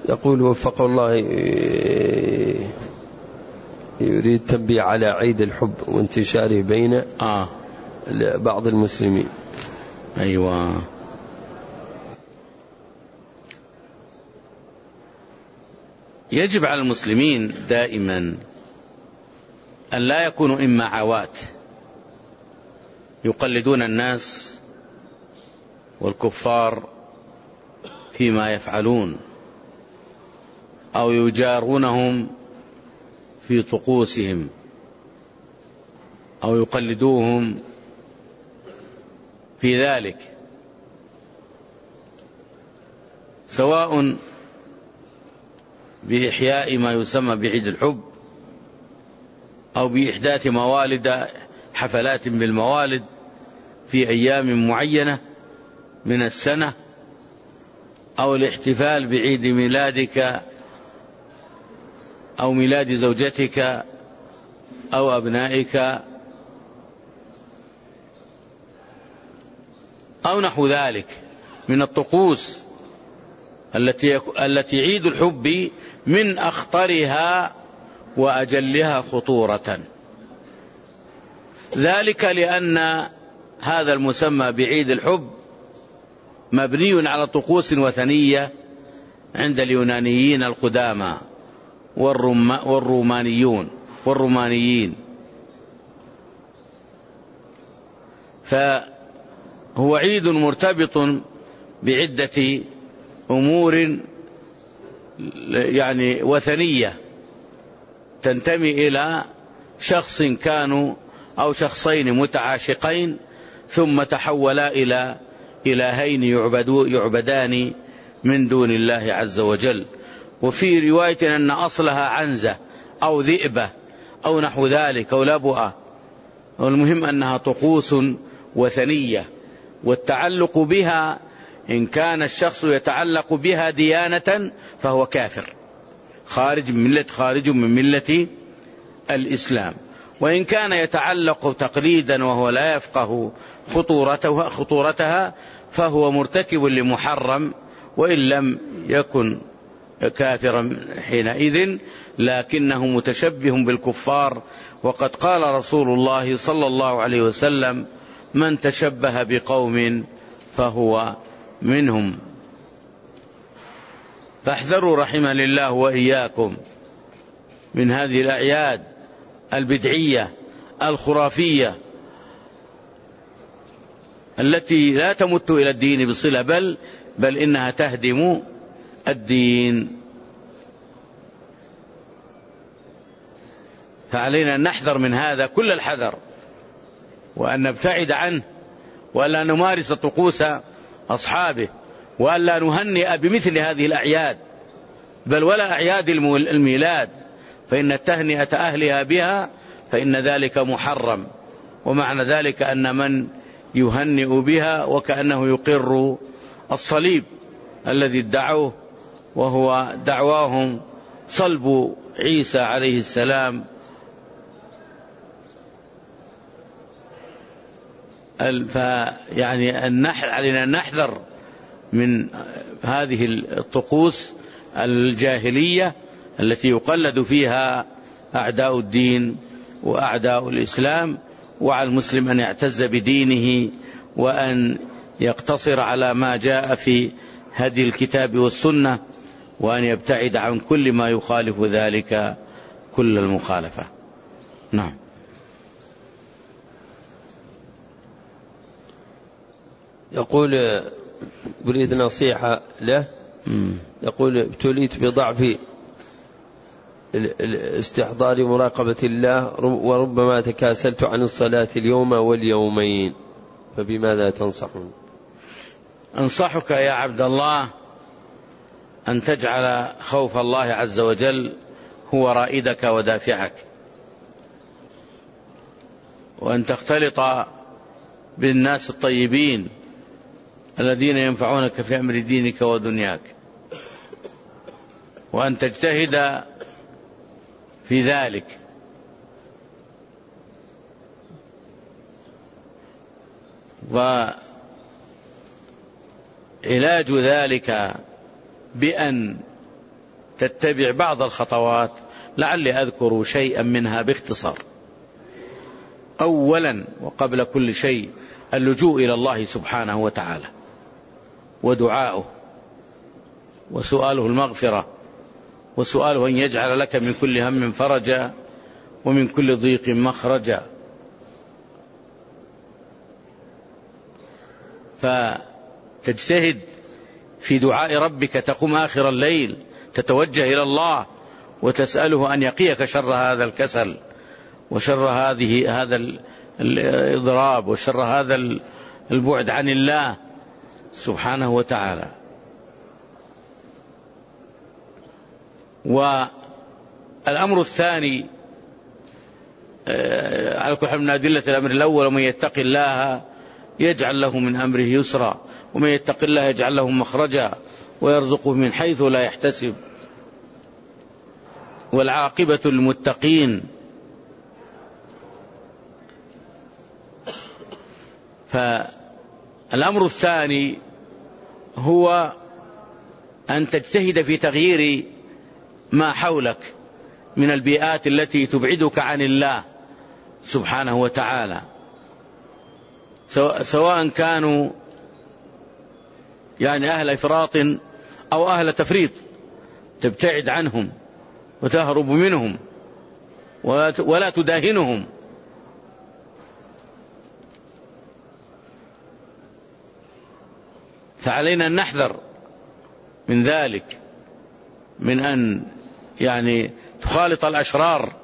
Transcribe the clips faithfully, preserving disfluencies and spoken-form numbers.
يقول وفقه الله، يريد تنبيه على عيد الحب وانتشاره بين آه. بعض المسلمين. أيوة. يجب على المسلمين دائما أن لا يكونوا إمعاوات يقلدون الناس والكفار فيما يفعلون أو يجارونهم في طقوسهم أو يقلدوهم في ذلك، سواء بإحياء ما يسمى بعيد الحب أو بإحداث موالد حفلات بالموالد في أيام معينة من السنة، أو الاحتفال بعيد ميلادك أو ميلاد زوجتك أو أبنائك أو نحو ذلك من الطقوس التي التي عيد الحب من أخطرها وأجلها خطورة. ذلك لأن هذا المسمى بعيد الحب مبني على طقوس وثنية عند اليونانيين القدامى والرومانيون والرومانيين، فهو عيد مرتبط بعدة أمور يعني وثنية تنتمي إلى شخص كانوا أو شخصين متعاشقين ثم تحولا إلى إلهين يعبدان من دون الله عز وجل. وفي رواية أن أصلها عنزة أو ذئبة أو نحو ذلك أو لبؤة، والمهم أنها طقوس وثنية، والتعلق بها إن كان الشخص يتعلق بها ديانة فهو كافر خارج من ملة خارج من ملة الإسلام، وإن كان يتعلق تقليدا وهو لا يفقه خطورتها, خطورتها فهو مرتكب لمحرم وإن لم يكن كافرا حينئذ، لكنه متشبه بالكفار. وقد قال رسول الله صلى الله عليه وسلم: من تشبه بقوم فهو منهم. فاحذروا رحمني الله وإياكم من هذه الأعياد البدعية الخرافية التي لا تمت إلى الدين بصلة، بل بل إنها تهدم الدين. فعلينا أن نحذر من هذا كل الحذر، وأن نبتعد عنه، وألا نمارس طقوس أصحابه، وألا نهنئ بمثل هذه الأعياد، بل ولا أعياد الميلاد، فإن التهنئة أهلها بها فإن ذلك محرم. ومعنى ذلك أن من يهنئ بها وكأنه يقر الصليب الذي ادعوه، وهو دعواهم صلب عيسى عليه السلام. فيعني علينا أن نحذر من هذه الطقوس الجاهلية التي يقلد فيها أعداء الدين وأعداء الإسلام، وعلى المسلم أن يعتز بدينه وأن يقتصر على ما جاء في هدي الكتاب والسنة، وأن يبتعد عن كل ما يخالف ذلك كل المخالفة. نعم. يقول بريد نصيحة له. يقول: ابتليت بضعف استحضار مراقبة الله، وربما تكاسلت عن الصلاة اليوم واليومين، فبماذا تنصحون؟ أنصحك يا عبد الله أن تجعل خوف الله عز وجل هو رائدك ودافعك، وأن تختلط بالناس الطيبين الذين ينفعونك في أمر دينك ودنياك، وأن تجتهد في ذلك. وعلاج ذلك بأن تتبع بعض الخطوات لعلي أذكر شيئا منها باختصار. أولا وقبل كل شيء اللجوء إلى الله سبحانه وتعالى ودعاؤه وسؤاله المغفرة وسؤاله أن يجعل لك من كل هم فرجا ومن كل ضيق مخرجا. فتجتهد في دعاء ربك، تقوم آخر الليل تتوجه إلى الله وتسأله أن يقيك شر هذا الكسل وشر هذه هذا الإضراب وشر هذا البعد عن الله سبحانه وتعالى. والأمر الثاني على كل حال من أدلة الأمر الأول: ومن يتق الله يجعل له من أمره يسرا ومن يتق الله يجعل له مخرجا ويرزقه من حيث لا يحتسب والعاقبة للمتقين. فالأمر الثاني هو أن تجتهد في تغيير ما حولك من البيئات التي تبعدك عن الله سبحانه وتعالى، سواء كانوا يعني أهل إفراط أو أهل تفريط، تبتعد عنهم وتهرب منهم ولا تداهنهم. فعلينا أن نحذر من ذلك، من أن يعني تخالط الأشرار.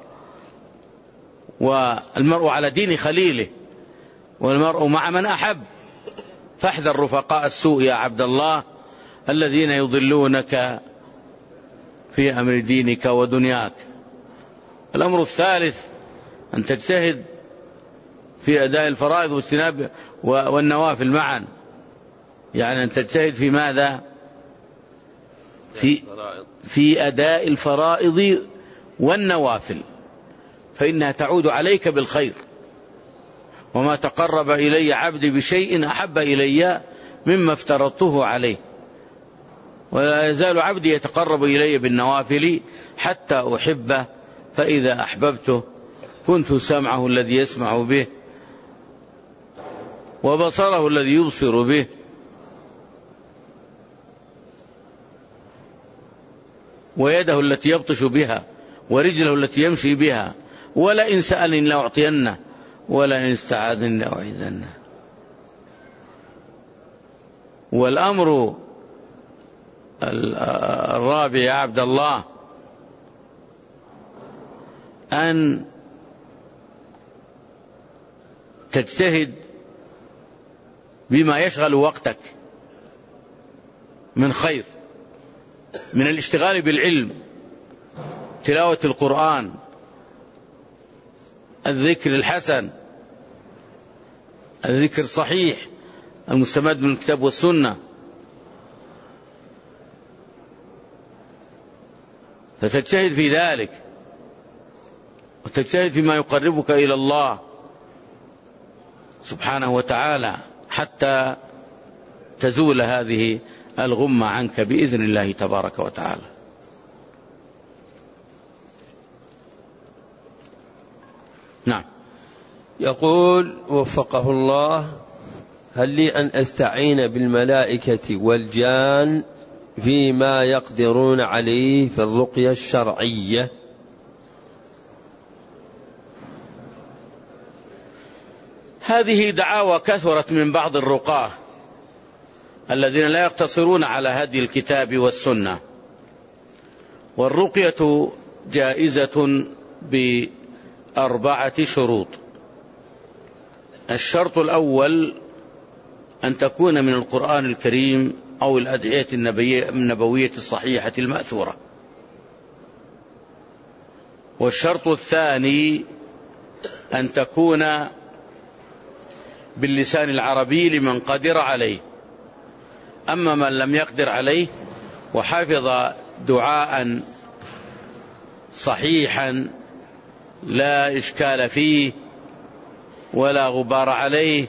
والمرء على دين خليله والمرء مع من أحب، فاحذر رفقاء السوء يا عبد الله الذين يضلونك في أمر دينك ودنياك. الأمر الثالث أن تجتهد في أداء الفرائض واجتناب والنوافل معا، يعني أن تجتهد في ماذا؟ في, في أداء الفرائض والنوافل، فإنها تعود عليك بالخير. وما تقرب إلي عبدي بشيء أحب إلي مما افترضته عليه، ولا يزال عبدي يتقرب إلي بالنوافل حتى أحبه، فإذا أحببته كنت سمعه الذي يسمع به وبصره الذي يبصر به ويده التي يبطش بها ورجله التي يمشي بها، ولئن سألني لأعطينه ولئن استعاذني لأعيذنه. والأمر الرابع يا عبد الله أن تجتهد بما يشغل وقتك من خير، من الاشتغال بالعلم، تلاوة القرآن، الذكر الحسن، الذكر الصحيح المستمد من الكتاب والسنة. فتجتهد في ذلك وتجتهد فيما يقربك إلى الله سبحانه وتعالى حتى تزول هذه الغمة عنك بإذن الله تبارك وتعالى. نعم. يقول وفقه الله: هل لي أن أستعين بالملائكة والجان فيما يقدرون عليه في الرقية الشرعية؟ هذه دعاوى كثرت من بعض الرقاة الذين لا يقتصرون على هدي الكتاب والسنة. والرقية جائزة بأربعة شروط. الشرط الأول أن تكون من القرآن الكريم أو الأدعية النبوية الصحيحة المأثورة. والشرط الثاني أن تكون باللسان العربي لمن قدر عليه. أما من لم يقدر عليه وحفظ دعاء صحيحا لا إشكال فيه ولا غبار عليه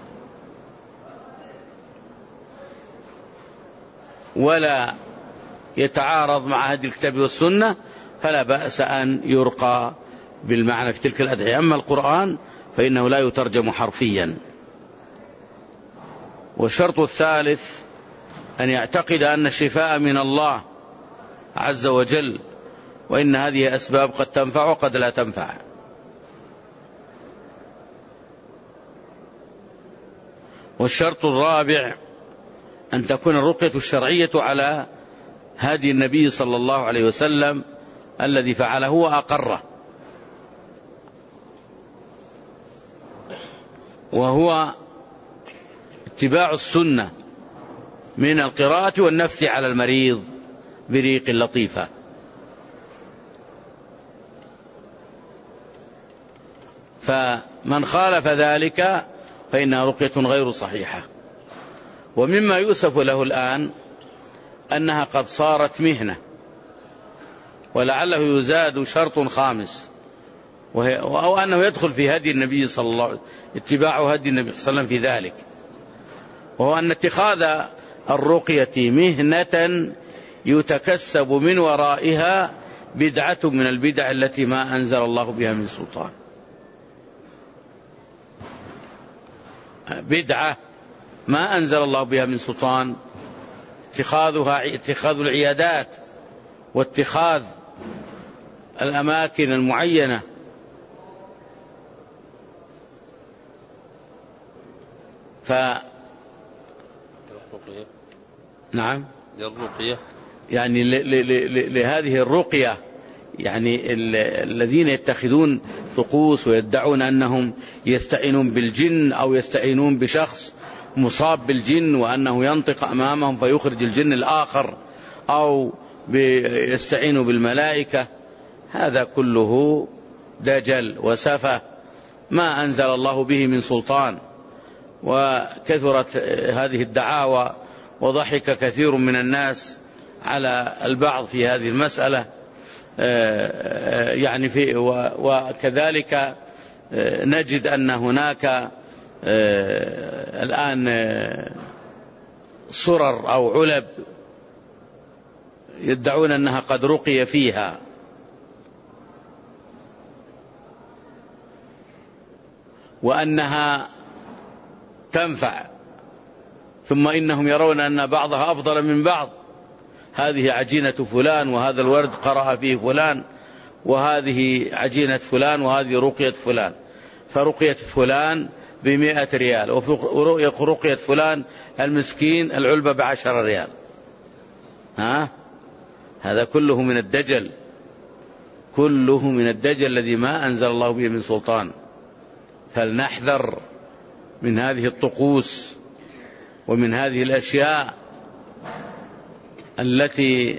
ولا يتعارض مع هدي الكتاب والسنة فلا بأس أن يرقى بالمعنى في تلك الأدعية. أما القرآن فإنه لا يترجم حرفيا. والشرط الثالث أن يعتقد أن الشفاء من الله عز وجل، وإن هذه أسباب قد تنفع وقد لا تنفع. والشرط الرابع أن تكون الرقية الشرعية على هدي النبي صلى الله عليه وسلم الذي فعله وأقره، وهو اتباع السنة من القراءة والنفث على المريض بريق لطيفة. فمن خالف ذلك فإنها رقية غير صحيحة. ومما يؤسف له الآن أنها قد صارت مهنة، ولعله يزاد شرط خامس، أو أنه يدخل في هدي النبي صلى الله عليه وسلم، اتباع هدي النبي صلى الله عليه وسلم في ذلك، وهو أن اتخاذ الرقية مهنة يتكسب من ورائها بدعة من البدع التي ما أنزل الله بها من سلطان. بدعة ما أنزل الله بها من سلطان، اتخاذها اتخاذ العيادات واتخاذ الأماكن المعينة. ف نعم للرقية يعني لهذه الرقية، يعني الذين يتخذون طقوس ويدعون أنهم يستعينون بالجن أو يستعينون بشخص مصاب بالجن وأنه ينطق أمامهم فيخرج الجن الآخر، أو يستعينوا بالملائكة، هذا كله دجل وسفه ما أنزل الله به من سلطان. وكثرت هذه الدعاوى وضحك كثير من الناس على البعض في هذه المسألة. يعني في وكذلك نجد أن هناك الآن صرر أو علب يدعون أنها قد رقي فيها، وأنها تنفع، ثم إنهم يرون أن بعضها أفضل من بعض. هذه عجينة فلان، وهذا الورد قرأ فيه فلان، وهذه عجينة فلان، وهذه رقية فلان، فرقية فلان بمئة ريال، ورقية فلان المسكين العلبة بعشر ريال. ها؟ هذا كله من الدجل، كله من الدجل الذي ما أنزل الله به من سلطان. فلنحذر من هذه الطقوس ومن هذه الأشياء التي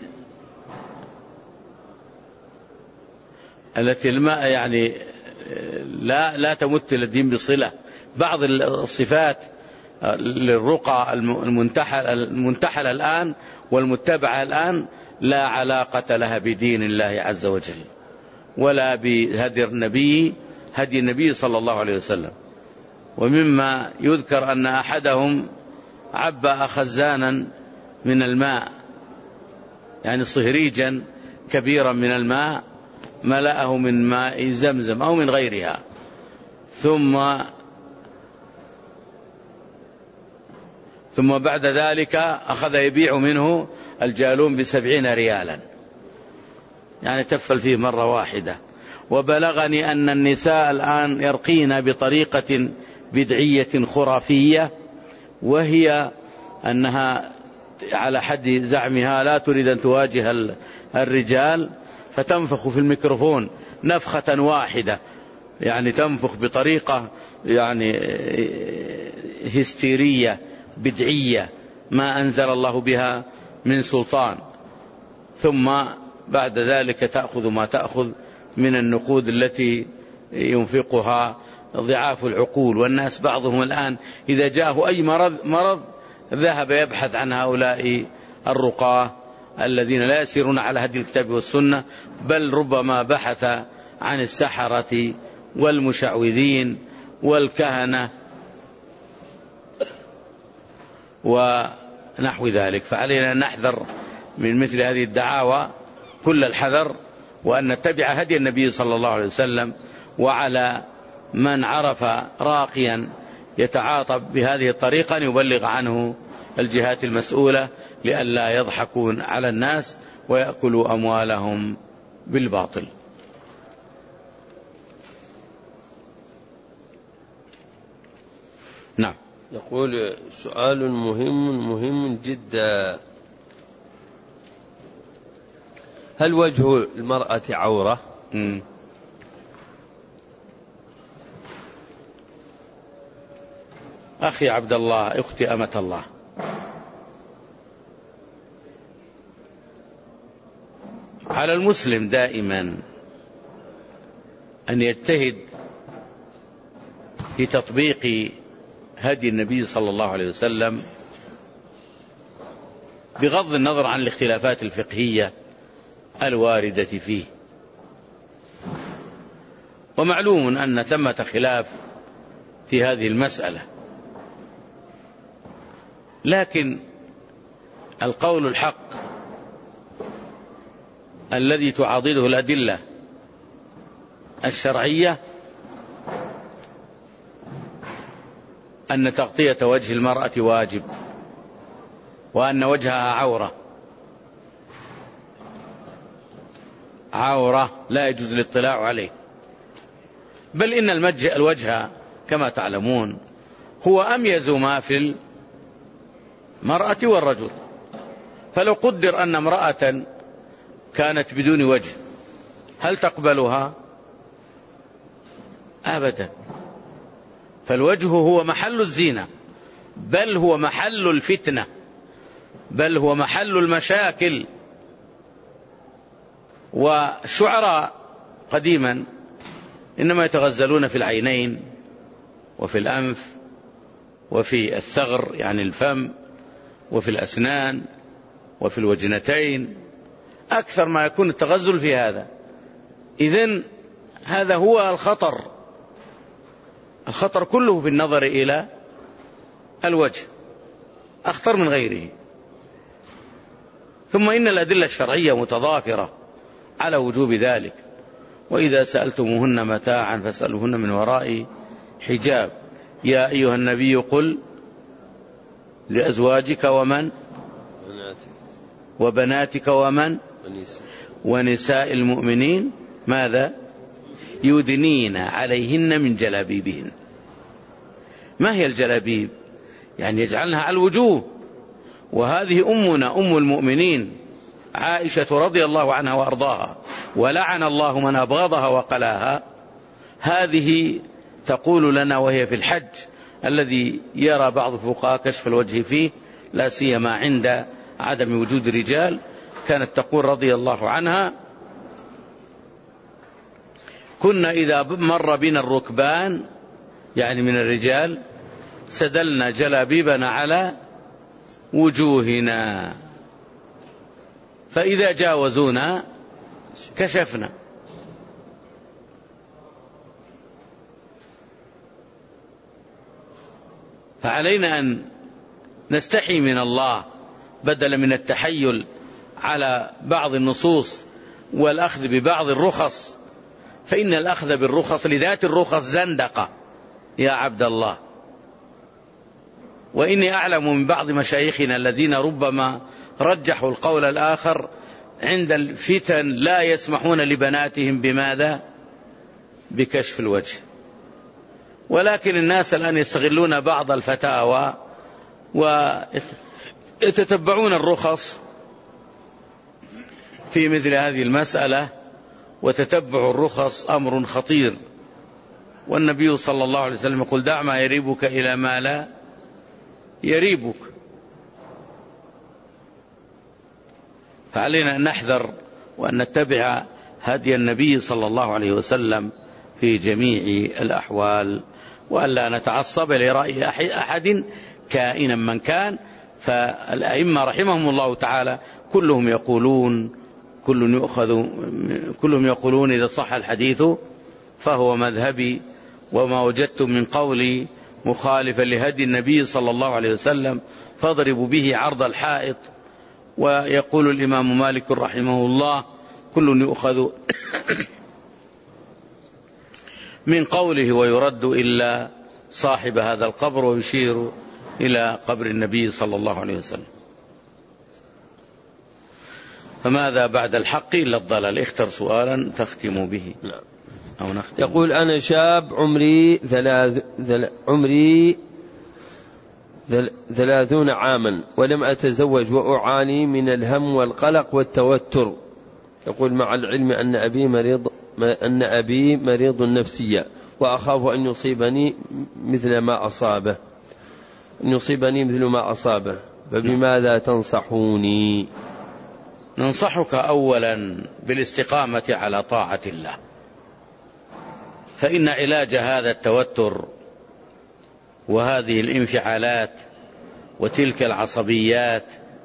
التي الماء يعني لا لا تمت الدين بصلة. بعض الصفات للرقى المنتحل المنتحل الآن والمتبعة الآن لا علاقة لها بدين الله عز وجل ولا بهدي النبي هدي النبي صلى الله عليه وسلم. ومما يذكر أن أحدهم عبأ خزانا من الماء، يعني صهريجا كبيرا من الماء، ملأه من ماء زمزم أو من غيرها، ثم ثم بعد ذلك أخذ يبيع منه الجالون بسبعين ريالا، يعني تفل فيه مرة واحدة. وبلغني أن النساء الآن يرقين بطريقة بدعية خرافية، وهي أنها على حد زعمها لا تريد أن تواجه الرجال، فتنفخ في الميكروفون نفخة واحدة، يعني تنفخ بطريقة يعني هستيرية بدعية ما أنزل الله بها من سلطان، ثم بعد ذلك تأخذ ما تأخذ من النقود التي ينفقها ضعاف العقول. والناس بعضهم الآن إذا جاءه أي مرض مرض ذهب يبحث عن هؤلاء الرقاة الذين لا يسيرون على هدي الكتاب والسنة، بل ربما بحث عن السحرة والمشعوذين والكهنة ونحو ذلك. فعلينا أن نحذر من مثل هذه الدعاوى كل الحذر، وأن نتبع هدي النبي صلى الله عليه وسلم. وعلى من عرف راقيا يتعاطى بهذه الطريقة أن يبلغ عنه الجهات المسؤولة لئلا يضحكون على الناس ويأكلوا أموالهم بالباطل. نعم. يقول سؤال مهم مهم جدا: هل وجه المرأة عورة؟ م. أخي عبد الله، أختي أمة الله، على المسلم دائما أن يجتهد في تطبيق هدي النبي صلى الله عليه وسلم بغض النظر عن الاختلافات الفقهية الواردة فيه. ومعلوم أن ثمة خلاف في هذه المسألة، لكن القول الحق الذي تعاضده الأدلة الشرعية أن تغطية وجه المرأة واجب، وأن وجهها عورة عورة لا يجوز الاطلاع عليه. بل إن الوجه كما تعلمون هو أميز ما في المرأة والرجل. فلو قدر أن امرأة كانت بدون وجه هل تقبلها؟ أبدا. فالوجه هو محل الزينة، بل هو محل الفتنة، بل هو محل المشاكل. والشعراء قديما إنما يتغزلون في العينين وفي الأنف وفي الثغر يعني الفم وفي الأسنان وفي الوجنتين، أكثر ما يكون التغزل في هذا. إذن هذا هو الخطر، الخطر كله في النظر إلى الوجه، أخطر من غيره. ثم إن الأدلة الشرعية متضافرة على وجوب ذلك. وإذا سألتموهن متاعا فاسألوهن من وراء حجاب. يا أيها النبي قل لأزواجك ومن وبناتك ومن ونساء المؤمنين ماذا؟ يدنين عليهن من جلابيبهن. ما هي الجلابيب؟ يعني يجعلنها على الوجوه. وهذه أمنا أم المؤمنين عائشة رضي الله عنها وأرضاها، ولعن الله من أبغضها وقلاها، هذه تقول لنا وهي في الحج الذي يرى بعض الفقهاء كشف الوجه فيه لا سيما عند عدم وجود رجال، كانت تقول رضي الله عنها: كنا إذا مر بنا الركبان يعني من الرجال سدلنا جلابيبنا على وجوهنا، فإذا جاوزونا كشفنا. فعلينا أن نستحي من الله بدلا من التحيل على بعض النصوص والأخذ ببعض الرخص، فإن الأخذ بالرخص لذات الرخص زندقة يا عبد الله. وإني أعلم من بعض مشايخنا الذين ربما رجحوا القول الآخر عند الفتن لا يسمحون لبناتهم بماذا؟ بكشف الوجه. ولكن الناس الآن يستغلون بعض الفتاوى ويتتبعون الرخص في مثل هذه المسألة، وتتبع الرخص أمر خطير. والنبي صلى الله عليه وسلم يقول: دع ما يريبك إلى ما لا يريبك. فعلينا أن نحذر وأن نتبع هدي النبي صلى الله عليه وسلم في جميع الأحوال، وألا نتعصب لرأي أحد كائنا من كان. فالأئمة رحمهم الله تعالى كلهم يقولون كل يؤخذ كلهم يقولون إذا صح الحديث فهو مذهبي، وما وجدتم من قولي مخالفا لهدي النبي صلى الله عليه وسلم فاضربوا به عرض الحائط. ويقول الإمام مالك رحمه الله كل يؤخذ من قوله ويرد إلا صاحب هذا القبر، ويشير إلى قبر النبي صلى الله عليه وسلم. فماذا بعد الحق إلا الضلال؟ اختر سؤالا تختم به. أو نختم. يقول أنا شاب عمري ثلاث ثل... عمري ثل... ثلاثون عاما ولم أتزوج وأعاني من الهم والقلق والتوتر. يقول مع العلم أن أبي مريض أن أبي مريض نفسيا وأخاف أن يصيبني مثل ما أصابه أن يصيبني مثل ما أصابه فبماذا تنصحوني؟ ننصحك أولا بالاستقامة على طاعة الله، فإن علاج هذا التوتر وهذه الانفعالات وتلك العصبيات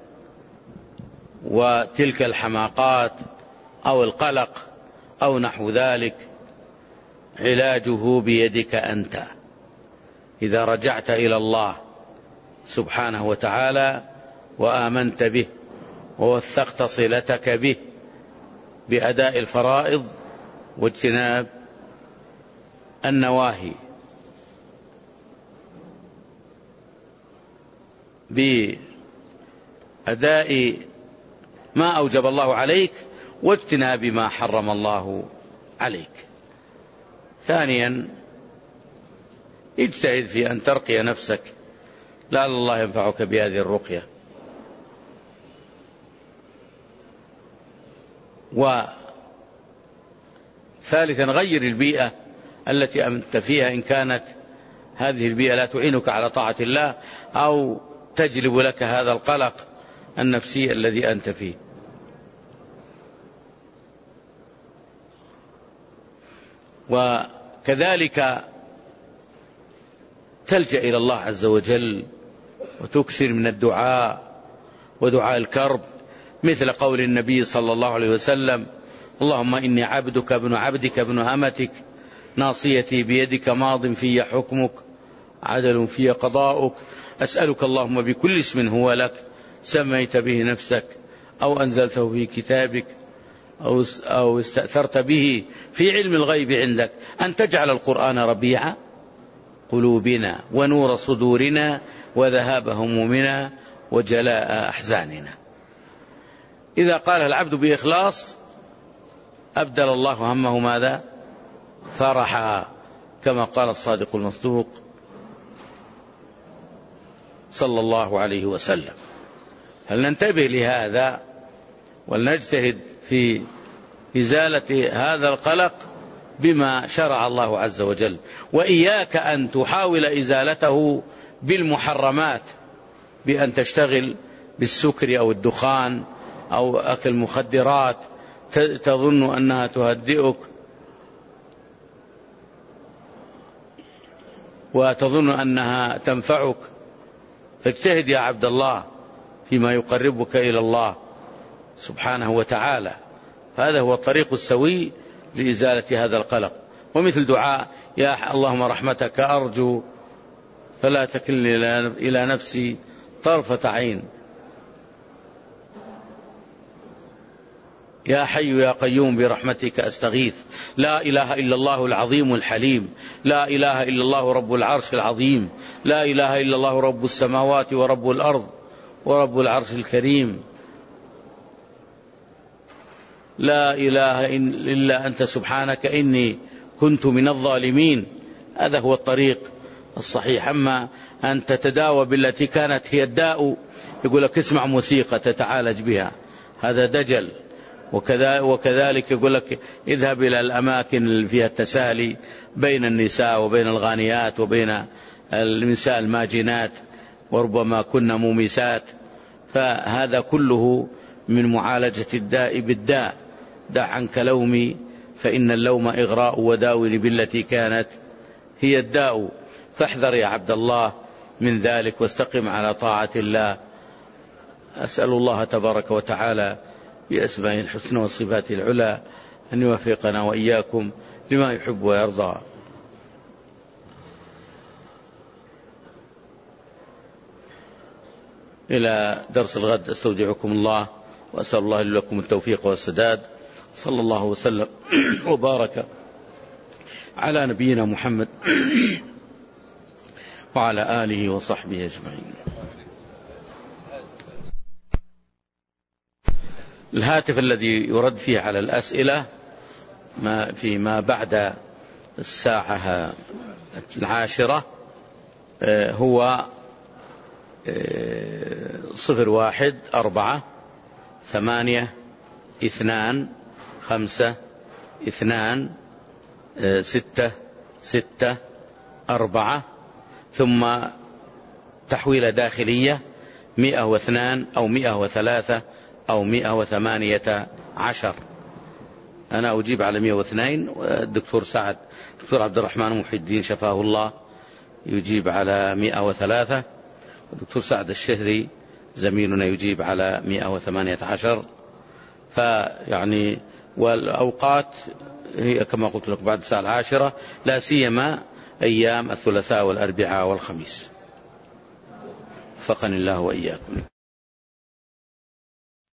وتلك الحماقات أو القلق أو نحو ذلك علاجه بيدك أنت. إذا رجعت إلى الله سبحانه وتعالى وآمنت به ووثقت صلتك به بأداء الفرائض واجتناب النواهي بأداء ما أوجب الله عليك واجتناب ما حرم الله عليك. ثانيا اجتهد في أن ترقي نفسك لعل الله ينفعك بهذه الرقية. وثالثا غير البيئة التي أنت فيها إن كانت هذه البيئة لا تعينك على طاعة الله أو تجلب لك هذا القلق النفسي الذي أنت فيه. وكذلك تلجأ إلى الله عز وجل وتكثر من الدعاء ودعاء الكرب، مثل قول النبي صلى الله عليه وسلم اللهم إني عبدك ابن عبدك ابن أمتك ناصيتي بيدك ماض في حكمك عدل في قضاؤك أسألك اللهم بكل اسم هو لك سميت به نفسك أو أنزلته في كتابك أو استأثرت به في علم الغيب عندك أن تجعل القرآن ربيع قلوبنا ونور صدورنا وذهاب همومنا وجلاء أحزاننا. إذا قال العبد بإخلاص أبدل الله همه ماذا؟ فرحا، كما قال الصادق المصدوق صلى الله عليه وسلم. فلننتبه لهذا ولنجتهد في إزالة هذا القلق بما شرع الله عز وجل، وإياك أن تحاول إزالته بالمحرمات بأن تشتغل بالسكر أو الدخان أو أكل مخدرات تظن أنها تهدئك وتظن أنها تنفعك. فاجتهد يا عبد الله فيما يقربك إلى الله سبحانه وتعالى، هذا هو الطريق السوي لإزالة هذا القلق. ومثل دعاء يا اللهم رحمتك أرجو فلا تكلني إلى نفسي طرفة عين، يا حي يا قيوم برحمتك أستغيث، لا إله إلا الله العظيم الحليم، لا إله إلا الله رب العرش العظيم، لا إله إلا الله رب السماوات ورب الأرض ورب العرش الكريم، لا إله إلا أنت سبحانك إني كنت من الظالمين. هذا هو الطريق الصحيح. أما أن تتداوى بالتي كانت هي الداء يقول لك اسمع موسيقى تتعالج بها، هذا دجل. وكذلك يقول لك اذهب إلى الأماكن اللي فيها التسالي بين النساء وبين الغانيات وبين النساء الماجنات وربما كن مومسات، فهذا كله من معالجة الداء بالداء. دع عنك لومي فإن اللوم إغراء وداول بالتي كانت هي الداء. فاحذر يا عبد الله من ذلك واستقم على طاعة الله. أسأل الله تبارك وتعالى بأسمائه الحسنى وصفاته العلى أن يوفقنا وإياكم لما يحب ويرضى. إلى درس الغد أستودعكم الله، وأسأل الله لكم التوفيق والسداد. صلى الله وسلم وبارك على نبينا محمد وعلى آله وصحبه أجمعين. الهاتف الذي يرد فيه على الأسئلة ما فيما بعد الساعة العاشرة هو صفر واحد أربعة ثمانية اثنان خمسة اثنان ستة ستة أربعة، ثم تحويلة داخلية مئة واثنان أو مئة وثلاثة أو مئة وثمانية عشر. أنا أجيب على مئة واثنين، والدكتور سعد الدكتور عبد الرحمن محي الدين شفاه الله يجيب على مئة وثلاثة، والدكتور سعد الشهري زميلنا يجيب على مئة وثمانية عشر. فيعني والأوقات هي كما قلت لك بعد الساعة العاشرة، لا سيما أيام الثلاثاء والأربعاء والخميس. وفقني الله وإياكم.